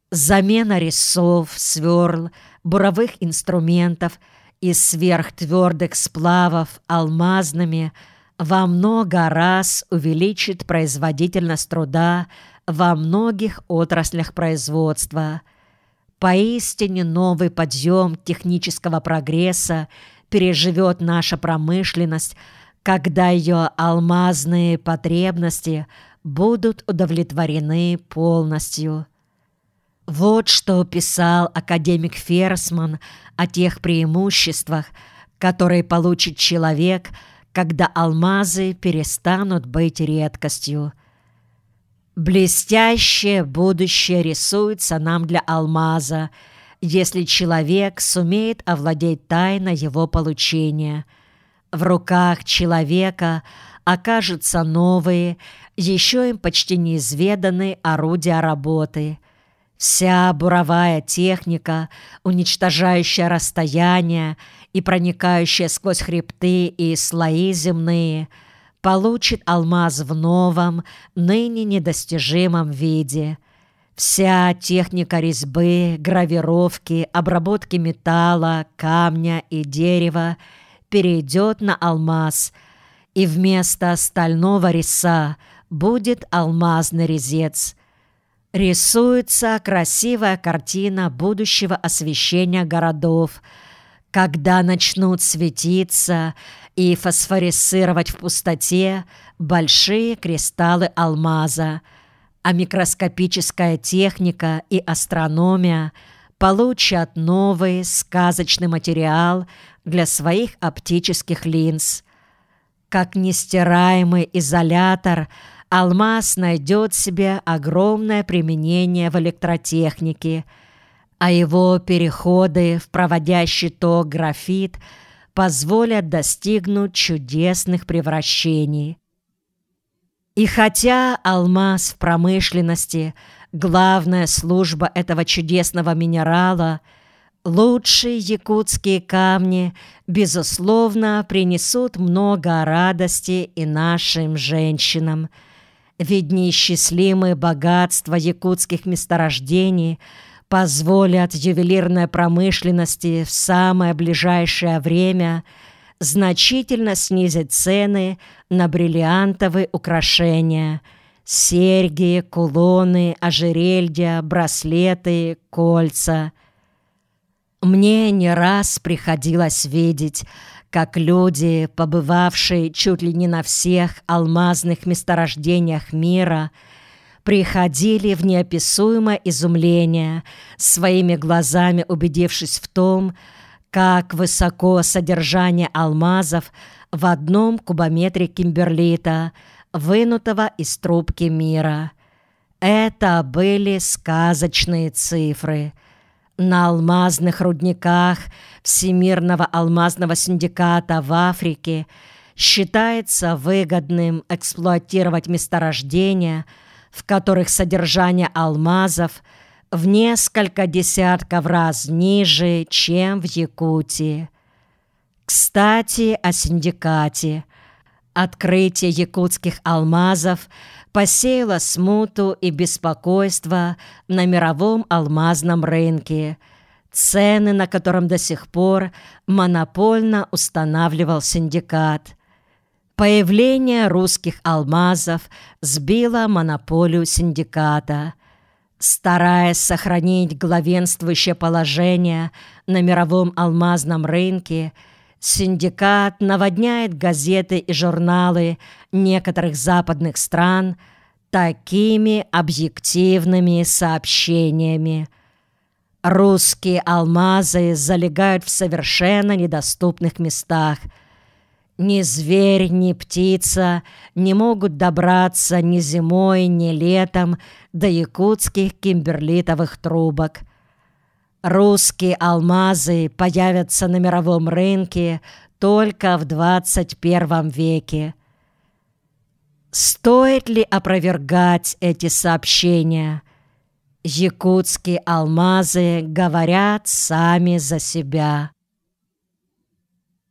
Замена резцов, сверл, буровых инструментов из сверхтвердых сплавов алмазными во много раз увеличит производительность труда во многих отраслях производства. Поистине новый подъем технического прогресса переживет наша промышленность, когда ее алмазные потребности будут удовлетворены полностью. Вот что писал академик Ферсман о тех преимуществах, которые получит человек, когда алмазы перестанут быть редкостью. Блестящее будущее рисуется нам для алмаза, если человек сумеет овладеть тайной его получения. В руках человека окажутся новые, еще им почти неизведанные орудия работы. Вся буровая техника, уничтожающая расстояния и проникающая сквозь хребты и слои земные, получит алмаз в новом, ныне недостижимом виде. Вся техника резьбы, гравировки, обработки металла, камня и дерева перейдет на алмаз, и вместо стального резца будет алмазный резец. Рисуется красивая картина будущего освещения городов, когда начнут светиться и фосфорисцировать в пустоте большие кристаллы алмаза, а микроскопическая техника и астрономия получат новый сказочный материал для своих оптических линз. Как нестираемый изолятор, алмаз найдет себе огромное применение в электротехнике, а его переходы в проводящий ток графит позволят достигнуть чудесных превращений. И хотя алмаз в промышленности – главная служба этого чудесного минерала, лучшие якутские камни, безусловно, принесут много радости и нашим женщинам. Ведь неисчислимые богатства якутских месторождений позволят ювелирной промышленности в самое ближайшее время значительно снизить цены на бриллиантовые украшения – серьги, кулоны, ожерелья, браслеты, кольца. Мне не раз приходилось видеть, как люди, побывавшие чуть ли не на всех алмазных месторождениях мира, приходили в неописуемое изумление, своими глазами убедившись в том, как высоко содержание алмазов в одном кубометре кимберлита, вынутого из трубки мира. Это были сказочные цифры. На алмазных рудниках Всемирного алмазного синдиката в Африке считается выгодным эксплуатировать месторождения, в которых содержание алмазов в несколько десятков раз ниже, чем в Якутии. Кстати, о синдикате. Открытие якутских алмазов посеяло смуту и беспокойство на мировом алмазном рынке, цены на котором до сих пор монопольно устанавливал синдикат. Появление русских алмазов сбило монополию синдиката. Стараясь сохранить главенствующее положение на мировом алмазном рынке, синдикат наводняет газеты и журналы некоторых западных стран такими объективными сообщениями. Русские алмазы залегают в совершенно недоступных местах. Ни зверь, ни птица не могут добраться ни зимой, ни летом до якутских кимберлитовых трубок. Русские алмазы появятся на мировом рынке только в 21 веке. Стоит ли опровергать эти сообщения? Якутские алмазы говорят сами за себя.